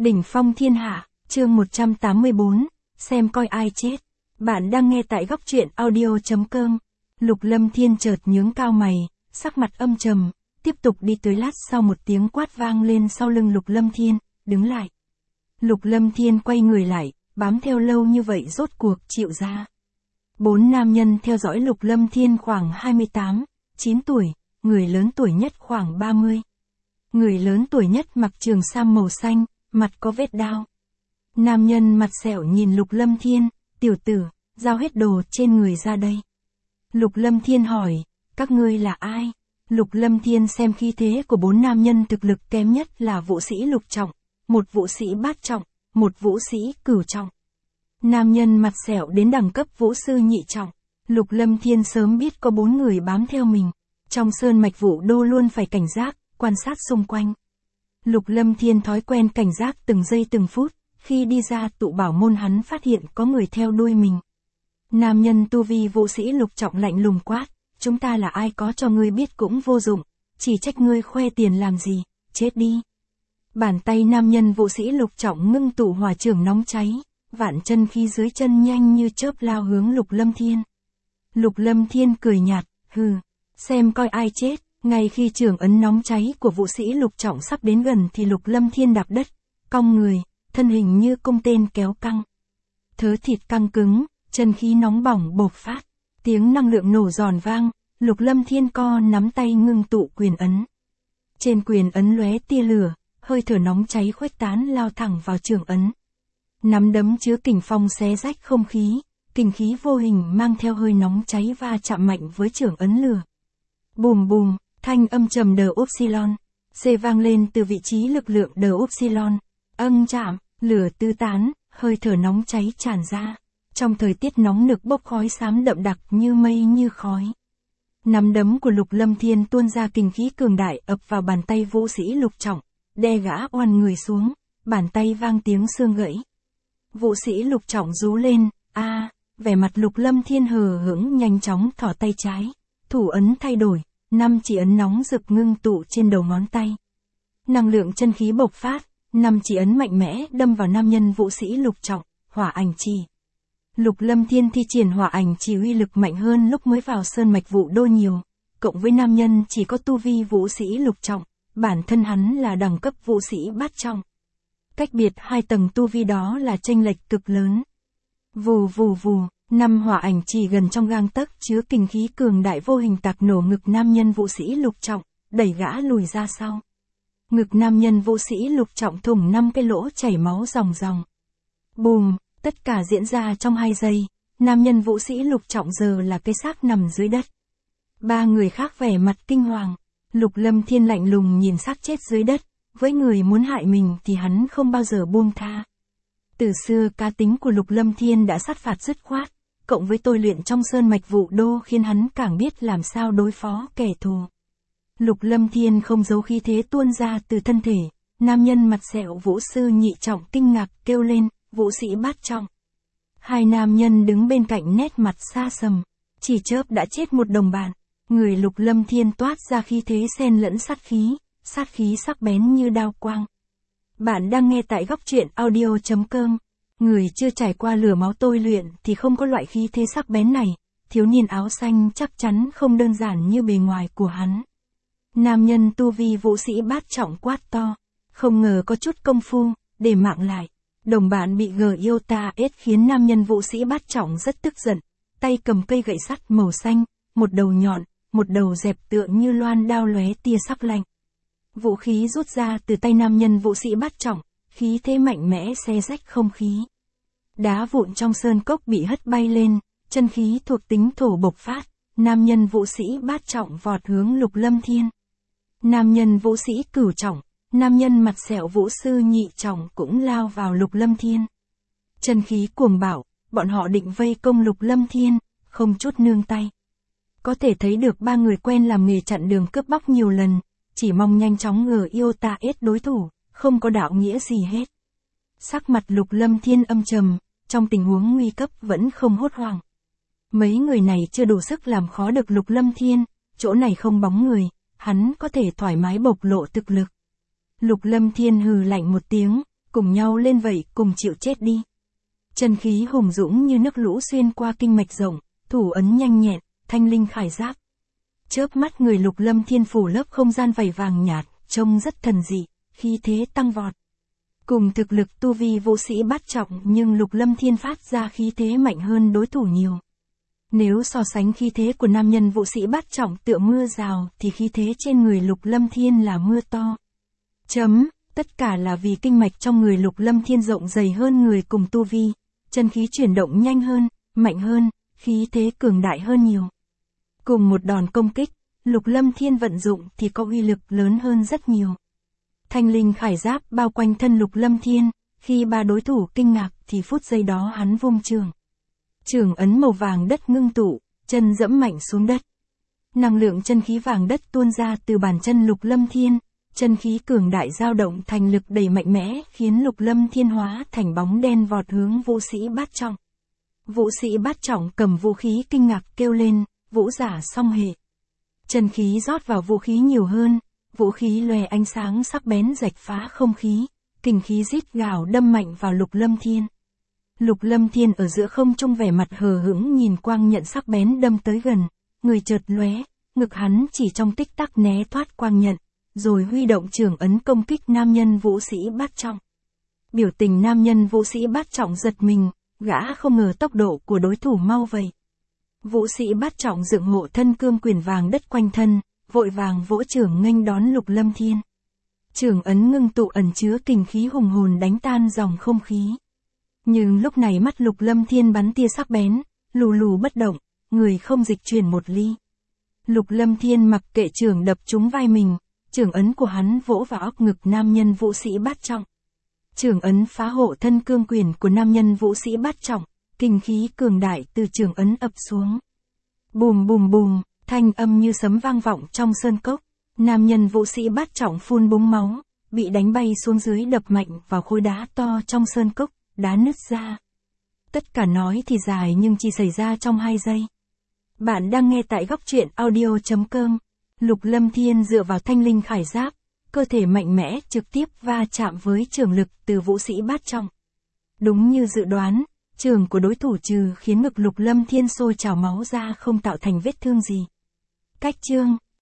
Đỉnh phong thiên hạ, chương 184, xem coi ai chết. Bạn đang nghe tại góc truyện audio.com. Lục Lâm Thiên chợt nhướng cao mày, sắc mặt âm trầm, tiếp tục đi tới lát sau một tiếng quát vang lên sau lưng Lục Lâm Thiên, đứng lại. Lục Lâm Thiên quay người lại, bám theo lâu như vậy rốt cuộc chịu ra. 4 nam nhân theo dõi Lục Lâm Thiên khoảng 28, 9 tuổi, người lớn tuổi nhất khoảng 30. Người lớn tuổi nhất mặc trường sam màu xanh, mặt có vết đao. Nam nhân mặt sẹo nhìn Lục Lâm Thiên, tiểu tử, giao hết đồ trên người ra đây. Lục Lâm Thiên hỏi, các ngươi là ai? Lục Lâm Thiên xem khí thế của 4 nam nhân thực lực kém nhất là vũ sĩ lục trọng, một vũ sĩ bát trọng, một vũ sĩ cửu trọng. Nam nhân mặt sẹo đến đẳng cấp vũ sư nhị trọng. Lục Lâm Thiên sớm biết có 4 người bám theo mình. Trong sơn mạch Vũ Đô luôn phải cảnh giác, quan sát xung quanh. Lục Lâm Thiên thói quen cảnh giác từng giây từng phút, khi đi ra tụ bảo môn hắn phát hiện có người theo đuôi mình. Nam nhân tu vi vũ sĩ lục trọng lạnh lùng quát, chúng ta là ai có cho ngươi biết cũng vô dụng, chỉ trách ngươi khoe tiền làm gì, chết đi. Bàn tay nam nhân vũ sĩ lục trọng ngưng tụ hỏa chưởng nóng cháy, vạn chân khí dưới chân nhanh như chớp lao hướng Lục Lâm Thiên. Lục Lâm Thiên cười nhạt, hừ, xem coi ai chết. Ngay khi chưởng ấn nóng cháy của vũ sĩ lục trọng sắp đến gần thì Lục Lâm Thiên đạp đất, cong người, thân hình như cung tên kéo căng. Thớ thịt căng cứng, chân khí nóng bỏng bộc phát, tiếng năng lượng nổ giòn vang, Lục Lâm Thiên co nắm tay ngưng tụ quyền ấn. Trên quyền ấn lóe tia lửa, hơi thở nóng cháy khuếch tán lao thẳng vào chưởng ấn. Nắm đấm chứa kình phong xé rách không khí, kình khí vô hình mang theo hơi nóng cháy va chạm mạnh với chưởng ấn lửa. Bùm bùm. Thanh âm trầm đờ upsilon, C vang lên từ vị trí lực lượng đờ upsilon, chạm, lửa tứ tán, hơi thở nóng cháy tràn ra. Trong thời tiết nóng nực bốc khói xám đậm đặc như mây như khói. Nắm đấm của Lục Lâm Thiên tuôn ra kình khí cường đại ập vào bàn tay vũ sĩ lục trọng, đè gã oằn người xuống, bàn tay vang tiếng xương gãy. Vũ sĩ lục trọng rú lên, vẻ mặt Lục Lâm Thiên hờ hững nhanh chóng thỏ tay trái, thủ ấn thay đổi. 5 chỉ ấn nóng rực ngưng tụ trên đầu ngón tay. Năng lượng chân khí bộc phát, 5 chỉ ấn mạnh mẽ đâm vào nam nhân vũ sĩ lục trọng, hỏa ảnh trì. Lục Lâm Thiên thi triển hỏa ảnh trì uy lực mạnh hơn lúc mới vào sơn mạch Vũ Đô nhiều, cộng với nam nhân chỉ có tu vi vũ sĩ lục trọng, bản thân hắn là đẳng cấp vũ sĩ bát trọng. Cách biệt 2 tầng tu vi đó là chênh lệch cực lớn. Vù vù vù. 5 hỏa ảnh trì gần trong gang tấc chứa kình khí cường đại vô hình tạc nổ ngực nam nhân vũ sĩ lục trọng, đẩy gã lùi ra sau. Ngực nam nhân vũ sĩ lục trọng thủng 5 cái lỗ chảy máu ròng ròng. Bùm, tất cả diễn ra trong 2 giây, nam nhân vũ sĩ lục trọng giờ là cái xác nằm dưới đất. 3 người khác vẻ mặt kinh hoàng, Lục Lâm Thiên lạnh lùng nhìn xác chết dưới đất, với người muốn hại mình thì hắn không bao giờ buông tha. Từ xưa cá tính của Lục Lâm Thiên đã sát phạt dứt khoát, cộng với tôi luyện trong sơn mạch Vũ Đô khiến hắn càng biết làm sao đối phó kẻ thù. Lục Lâm Thiên không giấu khí thế tuôn ra từ thân thể, nam nhân mặt sẹo vũ sư nhị trọng kinh ngạc kêu lên, vũ sĩ bát trọng. 2 nam nhân đứng bên cạnh nét mặt xa sầm, chỉ chớp đã chết một đồng bạn. Người Lục Lâm Thiên toát ra khí thế xen lẫn sát khí sắc bén như đao quang. Bạn đang nghe tại góc truyện audio.com. Người chưa trải qua lửa máu tôi luyện thì không có loại khí thế sắc bén này, thiếu niên áo xanh chắc chắn không đơn giản như bề ngoài của hắn. Nam nhân tu vi vũ sĩ bát trọng quát to, không ngờ có chút công phu, để mạng lại. Đồng bạn bị Giota-S khiến nam nhân vũ sĩ bát trọng rất tức giận, tay cầm cây gậy sắt màu xanh, một đầu nhọn, một đầu dẹp tựa như loan đao lóe tia sắc lạnh. Vũ khí rút ra từ tay nam nhân vũ sĩ bát trọng, khí thế mạnh mẽ xé rách không khí. Đá vụn trong sơn cốc bị hất bay lên, chân khí thuộc tính thổ bộc phát, nam nhân vũ sĩ bát trọng vọt hướng Lục Lâm Thiên. Nam nhân vũ sĩ cửu trọng, nam nhân mặt sẹo vũ sư nhị trọng cũng lao vào Lục Lâm Thiên. Chân khí cuồng bạo, bọn họ định vây công Lục Lâm Thiên, không chút nương tay. Có thể thấy được 3 người quen làm nghề chặn đường cướp bóc nhiều lần, chỉ mong nhanh chóng Giota-S đối thủ, không có đạo nghĩa gì hết. Sắc mặt Lục Lâm Thiên âm trầm, trong tình huống nguy cấp vẫn không hốt hoảng. Mấy người này chưa đủ sức làm khó được Lục Lâm Thiên, chỗ này không bóng người, hắn có thể thoải mái bộc lộ thực lực. Lục Lâm Thiên hừ lạnh một tiếng, cùng nhau lên vậy, cùng chịu chết đi. Chân khí hùng dũng như nước lũ xuyên qua kinh mạch rộng, thủ ấn nhanh nhẹn, thanh linh khải giáp. Chớp mắt người Lục Lâm Thiên phủ lớp không gian vảy vàng nhạt, trông rất thần dị, khí thế tăng vọt. Cùng thực lực tu vi vũ sĩ bát trọng nhưng Lục Lâm Thiên phát ra khí thế mạnh hơn đối thủ nhiều. Nếu so sánh khí thế của nam nhân vũ sĩ bát trọng tựa mưa rào thì khí thế trên người Lục Lâm Thiên là mưa to. Tất cả là vì kinh mạch trong người Lục Lâm Thiên rộng dày hơn người cùng tu vi, chân khí chuyển động nhanh hơn, mạnh hơn, khí thế cường đại hơn nhiều. Cùng một đòn công kích, Lục Lâm Thiên vận dụng thì có uy lực lớn hơn rất nhiều. Thanh linh khải giáp bao quanh thân Lục Lâm Thiên, khi ba đối thủ kinh ngạc thì phút giây đó hắn vung trường. Trường ấn màu vàng đất ngưng tụ, chân dẫm mạnh xuống đất. Năng lượng chân khí vàng đất tuôn ra từ bàn chân Lục Lâm Thiên, chân khí cường đại dao động thành lực đẩy mạnh mẽ khiến Lục Lâm Thiên hóa thành bóng đen vọt hướng vũ sĩ bát trọng. Vũ sĩ bát trọng cầm vũ khí kinh ngạc kêu lên, vũ giả song hệ. Chân khí rót vào vũ khí nhiều hơn, vũ khí lòe ánh sáng sắc bén rạch phá không khí, kình khí rít gào đâm mạnh vào Lục Lâm Thiên. Lục Lâm Thiên ở giữa không trung vẻ mặt hờ hững nhìn quang nhận sắc bén đâm tới gần, người chợt lóe, ngực hắn chỉ trong tích tắc né thoát quang nhận, rồi huy động trường ấn công kích nam nhân vũ sĩ bát trọng. Biểu tình nam nhân vũ sĩ bát trọng giật mình, gã không ngờ tốc độ của đối thủ mau vậy. Vũ sĩ bát trọng dựng hộ thân cương quyền vàng đất quanh thân, vội vàng vỗ trưởng nghênh đón Lục Lâm Thiên. Trường ấn ngưng tụ ẩn chứa kình khí hùng hồn đánh tan dòng không khí. Nhưng lúc này mắt Lục Lâm Thiên bắn tia sắc bén, lù lù bất động, người không dịch chuyển một ly. Lục Lâm Thiên mặc kệ trường đập trúng vai mình, trường ấn của hắn vỗ vào óc ngực nam nhân vũ sĩ bát trọng. Trường ấn phá hộ thân cương quyền của nam nhân vũ sĩ bát trọng, kình khí cường đại từ trường ấn ập xuống. Bùm bùm bùm, thanh âm như sấm vang vọng trong sơn cốc, nam nhân vũ sĩ bát trọng phun búng máu, bị đánh bay xuống dưới đập mạnh vào khối đá to trong sơn cốc, đá nứt ra. Tất cả nói thì dài nhưng chỉ xảy ra trong 2 giây. Bạn đang nghe tại Góc Truyện Audio.com. Lục Lâm Thiên dựa vào thanh linh khải giáp, cơ thể mạnh mẽ trực tiếp va chạm với trường lực từ vũ sĩ bát trọng. Đúng như dự đoán, trường của đối thủ trừ khiến ngực Lục Lâm Thiên sôi trào máu ra không tạo thành vết thương gì. Cách chương